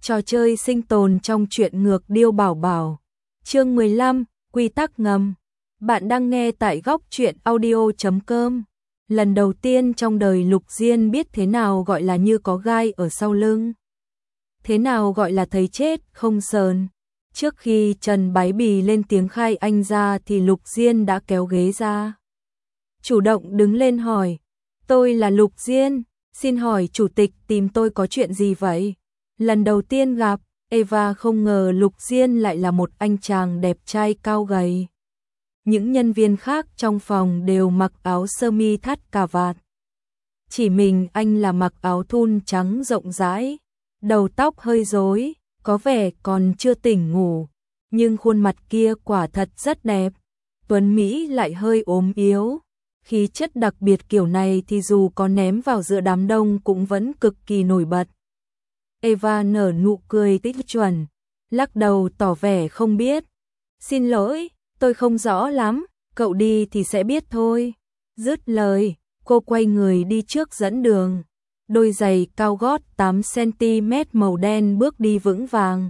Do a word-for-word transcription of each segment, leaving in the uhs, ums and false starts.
Trò chơi sinh tồn trong truyện ngược Điêu Bảo Bảo. Chương mười lăm, quy tắc ngầm. Bạn đang nghe tại góc truyện audio chấm com. Lần đầu tiên trong đời Lục Diên biết thế nào gọi là như có gai ở sau lưng. Thế nào gọi là thấy chết không sờn. Trước khi Trần Bái Bì lên tiếng khai anh ra thì Lục Diên đã kéo ghế ra. Chủ động đứng lên hỏi. Tôi là Lục Diên, xin hỏi chủ tịch tìm tôi có chuyện gì vậy? Lần đầu tiên gặp, Eva không ngờ Lục Diên lại là một anh chàng đẹp trai cao gầy. Những nhân viên khác trong phòng đều mặc áo sơ mi thắt cà vạt. Chỉ mình anh là mặc áo thun trắng rộng rãi, đầu tóc hơi rối, có vẻ còn chưa tỉnh ngủ, nhưng khuôn mặt kia quả thật rất đẹp. Tuấn Mỹ lại hơi ốm yếu, khí chất đặc biệt kiểu này thì dù có ném vào giữa đám đông cũng vẫn cực kỳ nổi bật. Eva nở nụ cười tích chuẩn, lắc đầu tỏ vẻ không biết. Xin lỗi, tôi không rõ lắm, cậu đi thì sẽ biết thôi. Dứt lời, cô quay người đi trước dẫn đường. Đôi giày cao gót tám xăng-ti-mét màu đen bước đi vững vàng.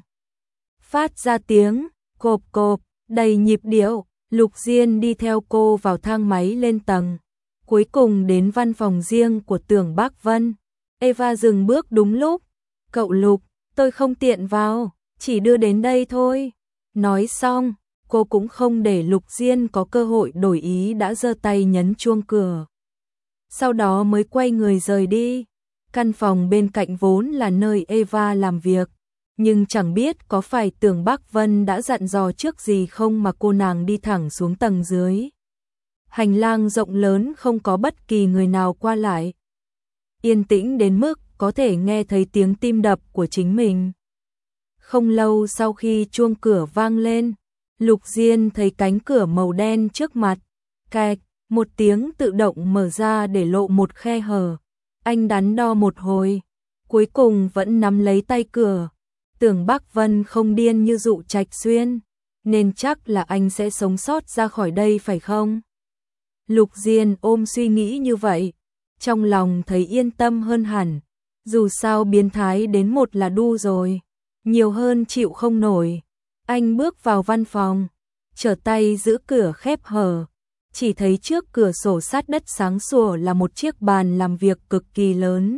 Phát ra tiếng, cộp cộp, đầy nhịp điệu, Lục Diên đi theo cô vào thang máy lên tầng. Cuối cùng đến văn phòng riêng của Tưởng Bác Vân. Eva dừng bước đúng lúc. Cậu Lục, tôi không tiện vào, chỉ đưa đến đây thôi. Nói xong, cô cũng không để Lục Diên có cơ hội đổi ý đã giơ tay nhấn chuông cửa. Sau đó mới quay người rời đi. Căn phòng bên cạnh vốn là nơi Eva làm việc, nhưng chẳng biết có phải Tưởng Bác Vân đã dặn dò trước gì không mà cô nàng đi thẳng xuống tầng dưới. Hành lang rộng lớn không có bất kỳ người nào qua lại. Yên tĩnh đến mức có thể nghe thấy tiếng tim đập của chính mình. Không lâu sau khi chuông cửa vang lên, Lục Diên thấy cánh cửa màu đen trước mặt, cạch, một tiếng tự động mở ra để lộ một khe hở. Anh đắn đo một hồi, cuối cùng vẫn nắm lấy tay cửa. Tưởng Bác Vân không điên như Dụ Trạch Xuyên, nên chắc là anh sẽ sống sót ra khỏi đây phải không? Lục Diên ôm suy nghĩ như vậy, trong lòng thấy yên tâm hơn hẳn. Dù sao biến thái đến một là đu rồi, nhiều hơn chịu không nổi. Anh bước vào văn phòng, trở tay giữ cửa khép hờ, chỉ thấy trước cửa sổ sát đất sáng sủa là một chiếc bàn làm việc cực kỳ lớn.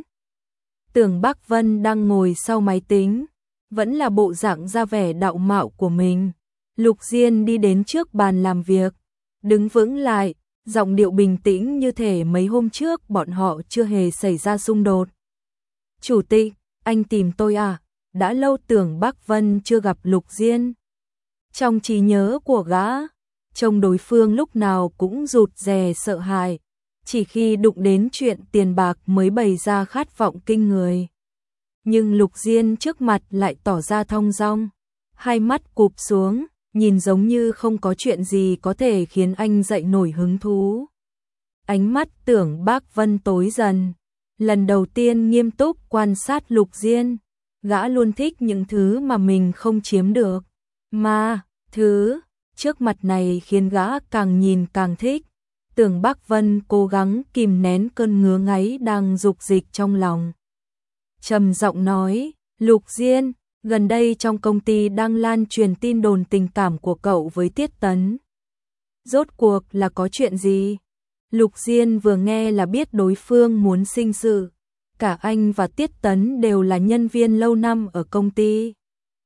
Tưởng Bác Vân đang ngồi sau máy tính, vẫn là bộ dạng ra vẻ đạo mạo của mình. Lục Diên đi đến trước bàn làm việc, đứng vững lại, giọng điệu bình tĩnh như thể mấy hôm trước bọn họ chưa hề xảy ra xung đột. Chủ tịch, anh tìm tôi à? Đã lâu Tưởng Bác Vân chưa gặp Lục Diên. Trong trí nhớ của gã, trông đối phương lúc nào cũng rụt rè sợ hãi, chỉ khi đụng đến chuyện tiền bạc mới bày ra khát vọng kinh người. Nhưng Lục Diên trước mặt lại tỏ ra thong dong, hai mắt cụp xuống, nhìn giống như không có chuyện gì có thể khiến anh dậy nổi hứng thú. Ánh mắt Tưởng Bác Vân tối dần. Lần đầu tiên nghiêm túc quan sát Lục Diên, gã luôn thích những thứ mà mình không chiếm được, mà thứ trước mặt này khiến gã càng nhìn càng thích. Tưởng Bác Vân cố gắng kìm nén cơn ngứa ngáy đang dục dịch trong lòng. Trầm giọng nói, Lục Diên, gần đây trong công ty đang lan truyền tin đồn tình cảm của cậu với Tiết Tấn. Rốt cuộc là có chuyện gì? Lục Diên vừa nghe là biết đối phương muốn sinh sự. Cả anh và Tiết Tấn đều là nhân viên lâu năm ở công ty.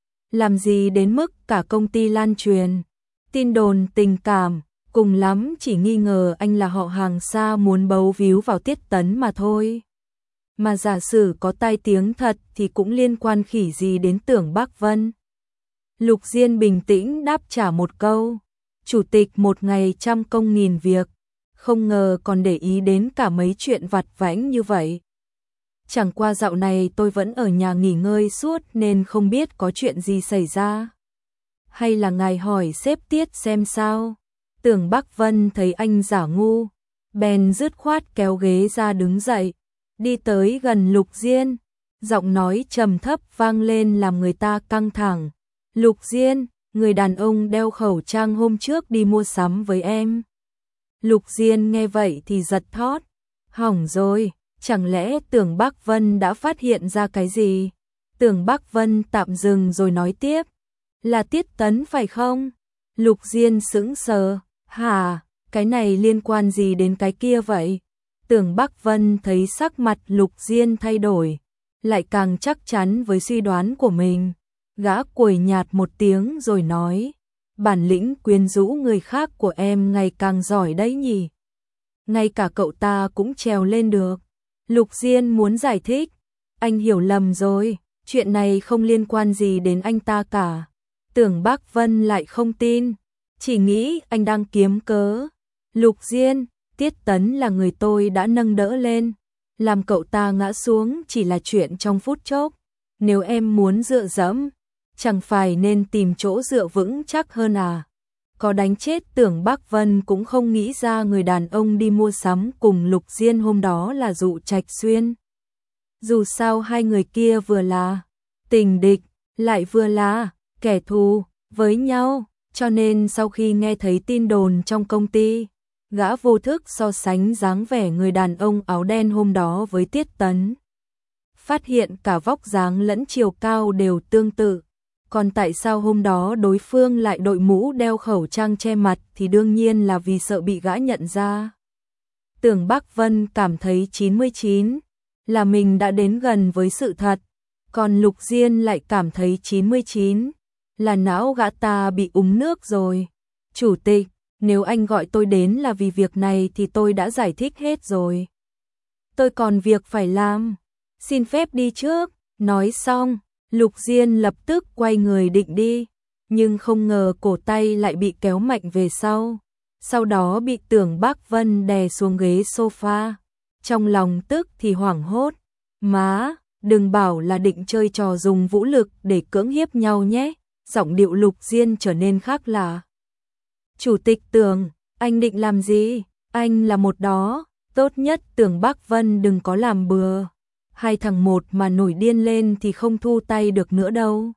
Làm gì đến mức cả công ty lan truyền tin đồn tình cảm, cùng lắm chỉ nghi ngờ anh là họ hàng xa muốn bấu víu vào Tiết Tấn mà thôi. Mà giả sử có tai tiếng thật thì cũng liên quan khỉ gì đến Tưởng Bác Vân. Lục Diên bình tĩnh đáp trả một câu. Chủ tịch một ngày trăm công nghìn việc, không ngờ còn để ý đến cả mấy chuyện vặt vãnh như vậy. Chẳng qua dạo này tôi vẫn ở nhà nghỉ ngơi suốt nên không biết có chuyện gì xảy ra. Hay là ngài hỏi sếp Tiết xem sao? Tưởng Bác Vân thấy anh giả ngu, bèn dứt khoát kéo ghế ra đứng dậy, đi tới gần Lục Diên, giọng nói trầm thấp vang lên làm người ta căng thẳng. Lục Diên, người đàn ông đeo khẩu trang hôm trước đi mua sắm với em. Lục Diên nghe vậy thì giật thót. Hỏng rồi, chẳng lẽ Tưởng Bác Vân đã phát hiện ra cái gì? Tưởng Bắc Vân tạm dừng rồi nói tiếp. Là Tiết Tấn phải không? Lục Diên sững sờ. Hả, cái này liên quan gì đến cái kia vậy? Tưởng Bắc Vân thấy sắc mặt Lục Diên thay đổi, lại càng chắc chắn với suy đoán của mình. Gã quẩy nhạt một tiếng rồi nói, bản lĩnh quyến rũ người khác của em ngày càng giỏi đấy nhỉ. Ngay cả cậu ta cũng trèo lên được. Lục Diên muốn giải thích, anh hiểu lầm rồi, chuyện này không liên quan gì đến anh ta cả. Tưởng Bắc Vân lại không tin, chỉ nghĩ anh đang kiếm cớ. Lục Diên, Tiết Tấn là người tôi đã nâng đỡ lên, làm cậu ta ngã xuống chỉ là chuyện trong phút chốc. Nếu em muốn dựa dẫm, chẳng phải nên tìm chỗ dựa vững chắc hơn à? Có đánh chết Tưởng Bắc Vân cũng không nghĩ ra người đàn ông đi mua sắm cùng Lục Diên hôm đó là Dụ Trạch Xuyên. Dù sao hai người kia vừa là tình địch, lại vừa là kẻ thù với nhau, cho nên sau khi nghe thấy tin đồn trong công ty, gã vô thức so sánh dáng vẻ người đàn ông áo đen hôm đó với Tiết Tấn. Phát hiện cả vóc dáng lẫn chiều cao đều tương tự. Còn tại sao hôm đó đối phương lại đội mũ đeo khẩu trang che mặt thì đương nhiên là vì sợ bị gã nhận ra. Tưởng Bắc Vân cảm thấy chín mươi chín là mình đã đến gần với sự thật, còn Lục Diên lại cảm thấy chín mươi chín là não gã ta bị úng nước rồi. Chủ tịch, nếu anh gọi tôi đến là vì việc này thì tôi đã giải thích hết rồi. Tôi còn việc phải làm, xin phép đi trước. Nói xong, Lục Diên lập tức quay người định đi, nhưng không ngờ cổ tay lại bị kéo mạnh về sau, sau đó bị Tưởng Bắc Vân đè xuống ghế sofa. Trong lòng tức thì hoảng hốt, má, đừng bảo là định chơi trò dùng vũ lực để cưỡng hiếp nhau nhé. Giọng điệu Lục Diên trở nên khác lạ. Chủ tịch Tưởng, anh định làm gì? Anh là một đó, tốt nhất Tưởng Bắc Vân đừng có làm bừa. Hai thằng một mà nổi điên lên thì không thu tay được nữa đâu.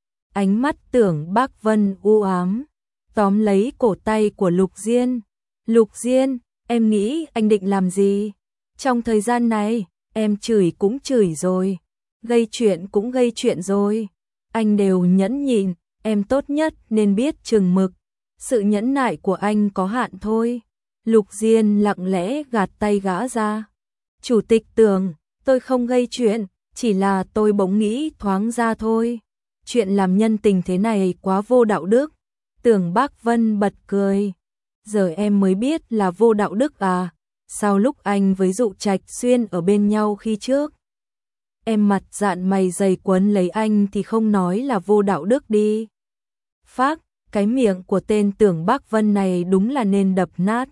Ánh mắt Tưởng Bắc Vân u ám, tóm lấy cổ tay của Lục Diên. Lục Diên, em nghĩ anh định làm gì? Trong thời gian này, em chửi cũng chửi rồi, gây chuyện cũng gây chuyện rồi. Anh đều nhẫn nhịn, em tốt nhất nên biết chừng mực. Sự nhẫn nại của anh có hạn thôi. Lục Diên lặng lẽ gạt tay gã ra. Chủ tịch Tưởng, tôi không gây chuyện, chỉ là tôi bỗng nghĩ thoáng ra thôi. Chuyện làm nhân tình thế này quá vô đạo đức. Tưởng Bắc Vân bật cười. Giờ em mới biết là vô đạo đức à? Sao lúc anh với Dụ Trạch Xuyên ở bên nhau khi trước, em mặt dạn mày dày quấn lấy anh thì không nói là vô đạo đức đi. Phác, cái miệng của tên Tưởng Bắc Vân này đúng là nên đập nát.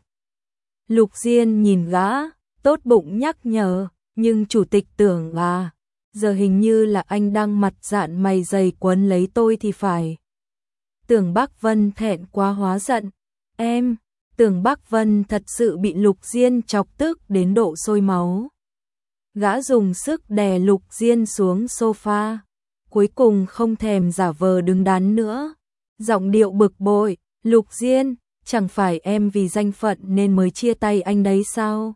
Lục Diên nhìn gã, tốt bụng nhắc nhở, nhưng chủ tịch Tưởng à, giờ hình như là anh đang mặt dạn mày dày quấn lấy tôi thì phải. Tưởng Bắc Vân thẹn quá hóa giận, em, Tưởng Bắc Vân thật sự bị Lục Diên chọc tức đến độ sôi máu. Gã dùng sức đè Lục Diên xuống sofa, cuối cùng không thèm giả vờ đứng đắn nữa. Giọng điệu bực bội, Lục Diên, chẳng phải em vì danh phận nên mới chia tay anh đấy sao?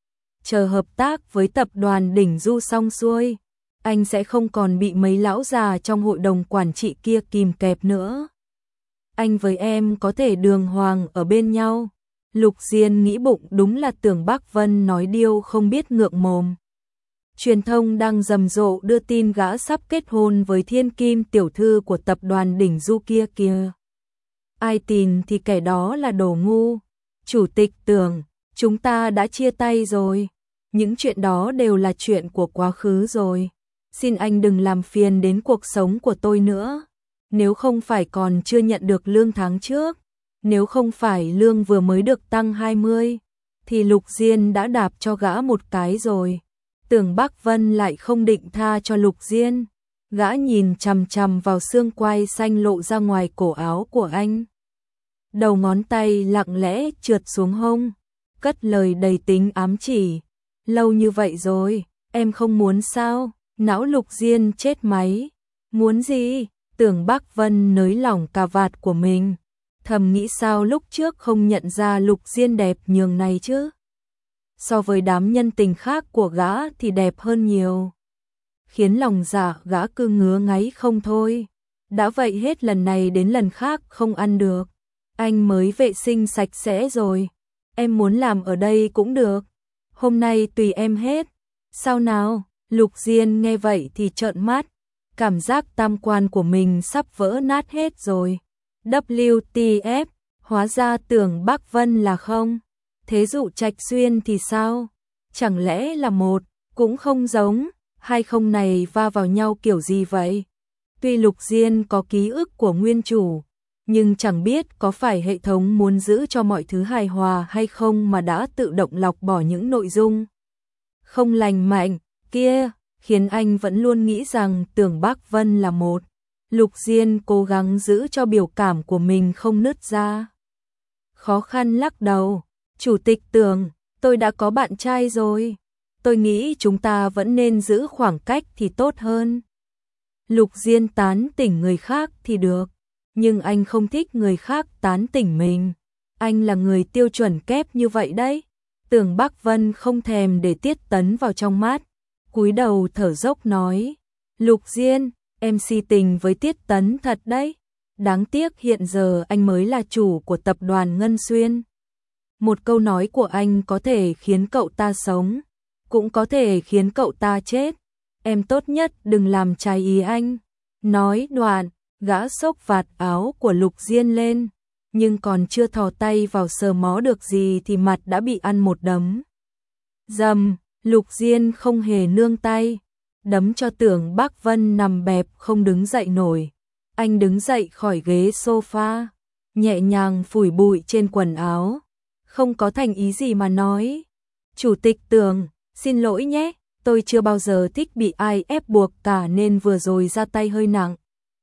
Chờ hợp tác với tập đoàn Đỉnh Du xong xuôi, anh sẽ không còn bị mấy lão già trong hội đồng quản trị kia kìm kẹp nữa. Anh với em có thể đường hoàng ở bên nhau. Lục Diên nghĩ bụng đúng là Tưởng Bắc Vân nói điêu không biết ngượng mồm. Truyền thông đang rầm rộ đưa tin gã sắp kết hôn với thiên kim tiểu thư của tập đoàn Đỉnh Du kia kìa. Ai tin thì kẻ đó là đồ ngu. Chủ tịch Tưởng, chúng ta đã chia tay rồi. Những chuyện đó đều là chuyện của quá khứ rồi. Xin anh đừng làm phiền đến cuộc sống của tôi nữa. Nếu không phải còn chưa nhận được lương tháng trước, nếu không phải lương vừa mới được tăng hai mươi, thì Lục Diên đã đạp cho gã một cái rồi. Tưởng Bắc Vân lại không định tha cho Lục Diên. Gã nhìn chằm chằm vào xương quai xanh lộ ra ngoài cổ áo của anh. Đầu ngón tay lặng lẽ trượt xuống hông, cất lời đầy tính ám chỉ. Lâu như vậy rồi, em không muốn sao? Não Lục Diên chết máy. Muốn gì? Tưởng Bắc Vân nới lỏng cà vạt của mình, thầm nghĩ sao lúc trước không nhận ra Lục Diên đẹp nhường này chứ. So với đám nhân tình khác của gã thì đẹp hơn nhiều. khiến lòng dạ gã cứ ngứa ngáy không thôi. Đã vậy hết lần này đến lần khác không ăn được. Anh mới vệ sinh sạch sẽ rồi. Em muốn làm ở đây cũng được. Hôm nay tùy em hết. Sao nào? Lục Diên nghe vậy thì trợn mắt. Cảm giác tam quan của mình sắp vỡ nát hết rồi. vê kép tê ép, hóa ra tưởng Bác Vân là không. Thế Dụ Trạch Xuyên thì sao? Chẳng lẽ là một, cũng không giống, hai không này va vào nhau kiểu gì vậy? Tuy Lục Diên có ký ức của nguyên chủ, nhưng chẳng biết có phải hệ thống muốn giữ cho mọi thứ hài hòa hay không mà đã tự động lọc bỏ những nội dung không lành mạnh kia, khiến anh vẫn luôn nghĩ rằng tưởng Bác Vân là một. Lục Diên cố gắng giữ cho biểu cảm của mình không nứt ra. Khó khăn lắc đầu, Chủ tịch Tưởng, tôi đã có bạn trai rồi. Tôi nghĩ chúng ta vẫn nên giữ khoảng cách thì tốt hơn. Lục Diên tán tỉnh người khác thì được, nhưng anh không thích người khác tán tỉnh mình. Anh là người tiêu chuẩn kép như vậy đấy. Tưởng Bác Vân không thèm để Tiết Tấn vào trong mắt, cúi đầu thở dốc nói, Lục Diên, em si tình với Tiết Tấn thật đấy. Đáng tiếc hiện giờ anh mới là chủ của tập đoàn Ngân Xuyên. Một câu nói của anh có thể khiến cậu ta sống, cũng có thể khiến cậu ta chết. Em tốt nhất đừng làm trái ý anh. Nói đoạn, gã xốc vạt áo của Lục Diên lên, nhưng còn chưa thò tay vào sờ mó được gì thì mặt đã bị ăn một đấm. Dầm, Lục Diên không hề nương tay, đấm cho tưởng Bác Vân nằm bẹp không đứng dậy nổi. Anh đứng dậy khỏi ghế sofa, nhẹ nhàng phủi bụi trên quần áo, không có thành ý gì mà nói. Chủ tịch Tưởng, xin lỗi nhé, tôi chưa bao giờ thích bị ai ép buộc cả nên vừa rồi ra tay hơi nặng.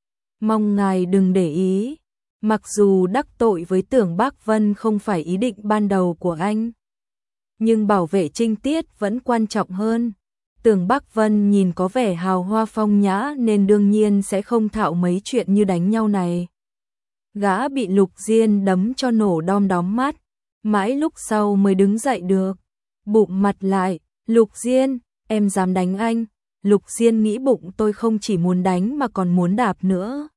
Mong ngài đừng để ý, mặc dù đắc tội với tưởng Bác Vân không phải ý định ban đầu của anh, nhưng bảo vệ trinh tiết vẫn quan trọng hơn. Tưởng Bác Vân nhìn có vẻ hào hoa phong nhã nên đương nhiên sẽ không thạo mấy chuyện như đánh nhau này. Gã bị Lục Diên đấm cho nổ đom đóm mắt, mãi lúc sau mới đứng dậy được. Bụng mặt lại, Lục Diên, em dám đánh anh. Lục Diên nghĩ bụng tôi không chỉ muốn đánh mà còn muốn đạp nữa.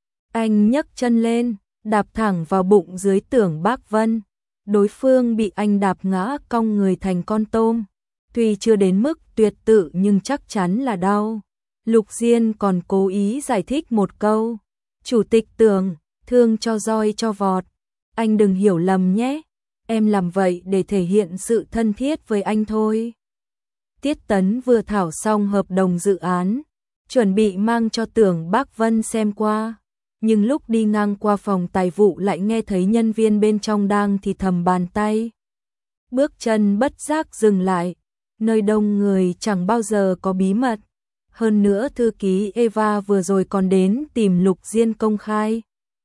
Anh nhấc chân lên, đạp thẳng vào bụng dưới tưởng Bác Vân. Đối phương bị anh đạp ngã cong người thành con tôm. Tuy chưa đến mức tuyệt tự nhưng chắc chắn là đau. Lục Diên còn cố ý giải thích một câu. Chủ tịch Tưởng, thương cho roi cho vọt. Anh đừng hiểu lầm nhé. Em làm vậy để thể hiện sự thân thiết với anh thôi. Tiết Tấn vừa thảo xong hợp đồng dự án, chuẩn bị mang cho tưởng Bác Vân xem qua. Nhưng lúc đi ngang qua phòng tài vụ lại nghe thấy nhân viên bên trong đang thì thầm bàn tay. Bước chân bất giác dừng lại. Nơi đông người chẳng bao giờ có bí mật. Hơn nữa thư ký Eva vừa rồi còn đến tìm Lục Diên công khai.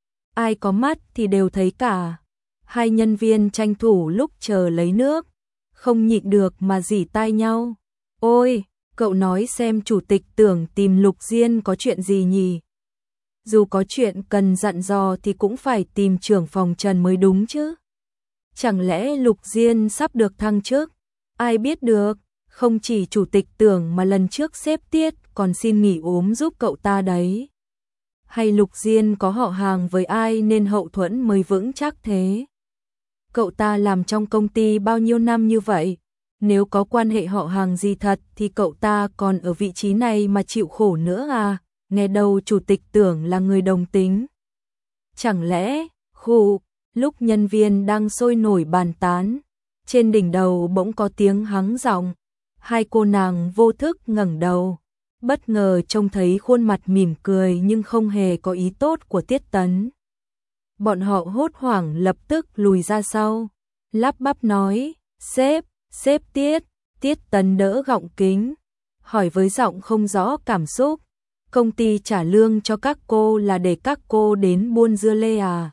Ai có mắt thì đều thấy cả. Hai nhân viên tranh thủ lúc chờ lấy nước, không nhịn được mà rỉ tai nhau. Ôi, cậu nói xem chủ tịch Tưởng tìm Lục Diên có chuyện gì nhỉ? Dù có chuyện cần dặn dò thì cũng phải tìm trưởng phòng Trần mới đúng chứ. Chẳng lẽ Lục Diên sắp được thăng chức? Ai biết được, không chỉ chủ tịch Tưởng mà lần trước sếp Tiết còn xin nghỉ ốm giúp cậu ta đấy. Hay Lục Diên có họ hàng với ai nên hậu thuẫn mới vững chắc thế? Cậu ta làm trong công ty bao nhiêu năm như vậy? Nếu có quan hệ họ hàng gì thật thì cậu ta còn ở vị trí này mà chịu khổ nữa à? Nghe đâu chủ tịch Tưởng là người đồng tính. Chẳng lẽ, khụ, lúc nhân viên đang sôi nổi bàn tán, trên đỉnh đầu bỗng có tiếng hắng giọng. Hai cô nàng vô thức ngẩng đầu, bất ngờ trông thấy khuôn mặt mỉm cười nhưng không hề có ý tốt của Tiết Tấn. Bọn họ hốt hoảng lập tức lùi ra sau, lắp bắp nói, sếp, sếp Tiết. Tiết Tấn đỡ gọng kính, hỏi với giọng không rõ cảm xúc, công ty trả lương cho các cô là để các cô đến buôn dưa lê à?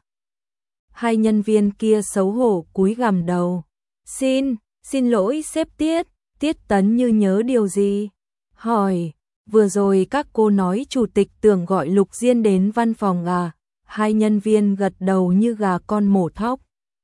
Hai nhân viên kia xấu hổ cúi gằm đầu, xin, xin lỗi sếp Tiết. Tiết Tấn như nhớ điều gì, hỏi, vừa rồi các cô nói chủ tịch Tưởng gọi Lục Diên đến văn phòng à? Hai nhân viên gật đầu như gà con mổ thóc.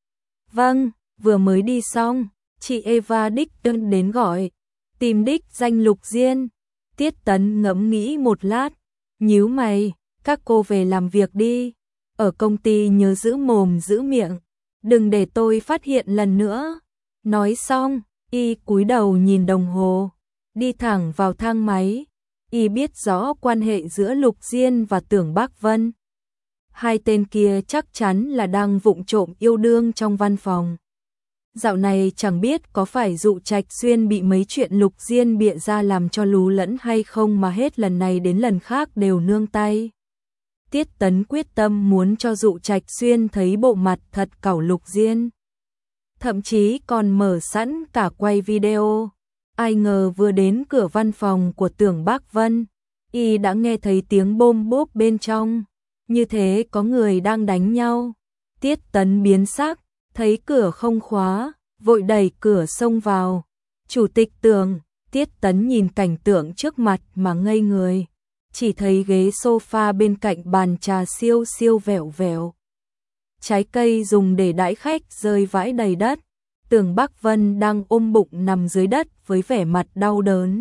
Vâng, vừa mới đi xong, chị Eva đích đơn đến gọi, tìm đích danh Lục Diên. Tiết Tấn ngẫm nghĩ một lát, nhíu mày, các cô về làm việc đi, ở công ty nhớ giữ mồm giữ miệng, đừng để tôi phát hiện lần nữa. Nói xong, y cúi đầu nhìn đồng hồ, đi thẳng vào thang máy. Y biết rõ quan hệ giữa Lục Diên và Tưởng Bác Vân. Hai tên kia chắc chắn là đang vụng trộm yêu đương trong văn phòng. Dạo này chẳng biết có phải Dụ Trạch Xuyên bị mấy chuyện Lục Diên bịa ra làm cho lú lẫn hay không mà hết lần này đến lần khác đều nương tay. Tiết Tấn quyết tâm muốn cho Dụ Trạch Xuyên thấy bộ mặt thật cẩu Lục Diên. Thậm chí còn mở sẵn cả quay video. Ai ngờ vừa đến cửa văn phòng của Tưởng Bác Vân, y đã nghe thấy tiếng bôm bốp bên trong, như thế có người đang đánh nhau. Tiết Tấn biến sắc, thấy cửa không khóa, vội đẩy cửa xông vào. Chủ tịch Tưởng, Tiết Tấn nhìn cảnh tượng trước mặt mà ngây người, chỉ thấy ghế sofa bên cạnh bàn trà siêu siêu vẹo vẹo. Trái cây dùng để đãi khách rơi vãi đầy đất. Tưởng Bác Vân đang ôm bụng nằm dưới đất với vẻ mặt đau đớn.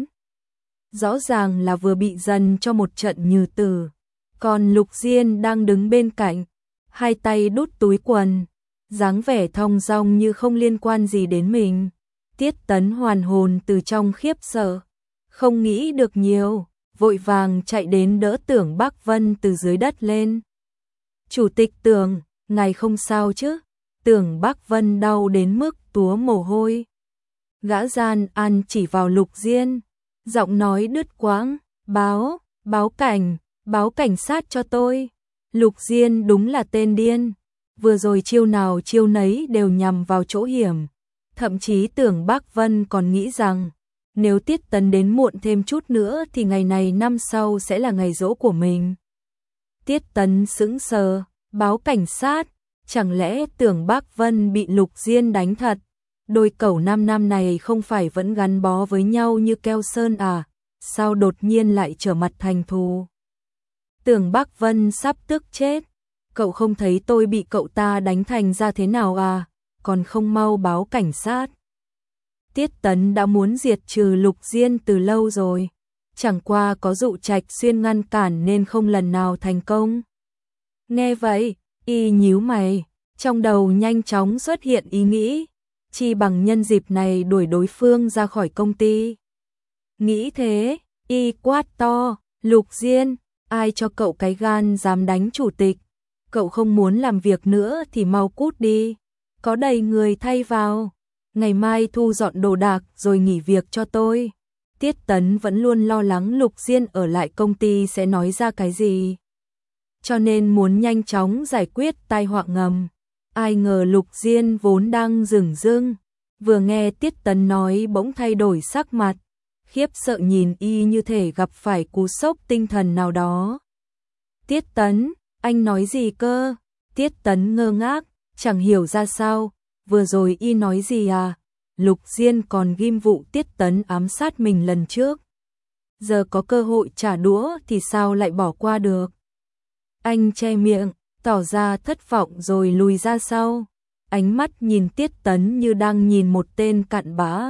Rõ ràng là vừa bị dần cho một trận nhừ tử. Còn Lục Diên đang đứng bên cạnh, hai tay đút túi quần, dáng vẻ thong dong như không liên quan gì đến mình. Tiết Tấn hoàn hồn từ trong khiếp sợ, không nghĩ được nhiều, vội vàng chạy đến đỡ Tưởng Bác Vân từ dưới đất lên. Chủ tịch Tưởng, ngài không sao chứ? Tưởng Bác Vân đau đến mức túa mồ hôi. Gã gian ăn chỉ vào Lục Diên, giọng nói đứt quãng, báo, báo cảnh, báo cảnh sát cho tôi. Lục Diên đúng là tên điên, vừa rồi chiêu nào chiêu nấy đều nhằm vào chỗ hiểm. Thậm chí Tưởng Bác Vân còn nghĩ rằng, nếu Tiết Tấn đến muộn thêm chút nữa thì ngày này năm sau sẽ là ngày giỗ của mình. Tiết Tấn sững sờ, báo cảnh sát. Chẳng lẽ Tưởng Bác Vân bị Lục Diên đánh thật? Đôi cẩu năm năm này không phải vẫn gắn bó với nhau như keo sơn à? Sao đột nhiên lại trở mặt thành thù? Tưởng Bác Vân sắp tức chết. Cậu không thấy tôi bị cậu ta đánh thành ra thế nào à? Còn không mau báo cảnh sát. Tiết Tấn đã muốn diệt trừ Lục Diên từ lâu rồi. Chẳng qua có Dụ Trạch Xuyên ngăn cản nên không lần nào thành công. Nghe vậy, y nhíu mày, trong đầu nhanh chóng xuất hiện ý nghĩ, chi bằng nhân dịp này đuổi đối phương ra khỏi công ty. Nghĩ thế, y quát to, Lục Diên, ai cho cậu cái gan dám đánh chủ tịch? Cậu không muốn làm việc nữa thì mau cút đi, có đầy người thay vào. Ngày mai thu dọn đồ đạc rồi nghỉ việc cho tôi. Tiết Tấn vẫn luôn lo lắng Lục Diên ở lại công ty sẽ nói ra cái gì, cho nên muốn nhanh chóng giải quyết tai họa ngầm. Ai ngờ Lục Diên vốn đang dửng dưng, vừa nghe Tiết Tấn nói bỗng thay đổi sắc mặt, khiếp sợ nhìn y như thể gặp phải cú sốc tinh thần nào đó. Tiết Tấn, anh nói gì cơ? Tiết Tấn ngơ ngác, chẳng hiểu ra sao, vừa rồi y nói gì à? Lục Diên còn ghim vụ Tiết Tấn ám sát mình lần trước. Giờ có cơ hội trả đũa thì sao lại bỏ qua được? Anh che miệng, tỏ ra thất vọng rồi lùi ra sau. Ánh mắt nhìn Tiết Tấn như đang nhìn một tên cặn bã.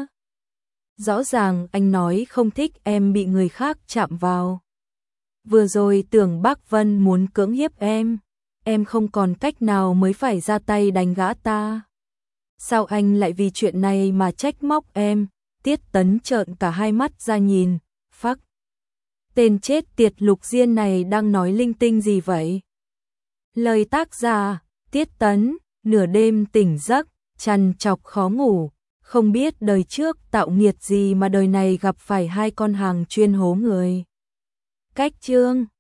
Rõ ràng anh nói không thích em bị người khác chạm vào. Vừa rồi Tưởng Bác Vân muốn cưỡng hiếp em, em không còn cách nào mới phải ra tay đánh gã ta. Sao anh lại vì chuyện này mà trách móc em? Tiết Tấn trợn cả hai mắt ra nhìn, phắc. Tên chết tiệt Lục Diên này đang nói linh tinh gì vậy? Lời tác giả, Tiết Tấn, nửa đêm tỉnh giấc, trằn trọc khó ngủ, không biết đời trước tạo nghiệt gì mà đời này gặp phải hai con hàng chuyên hố người. Cách chương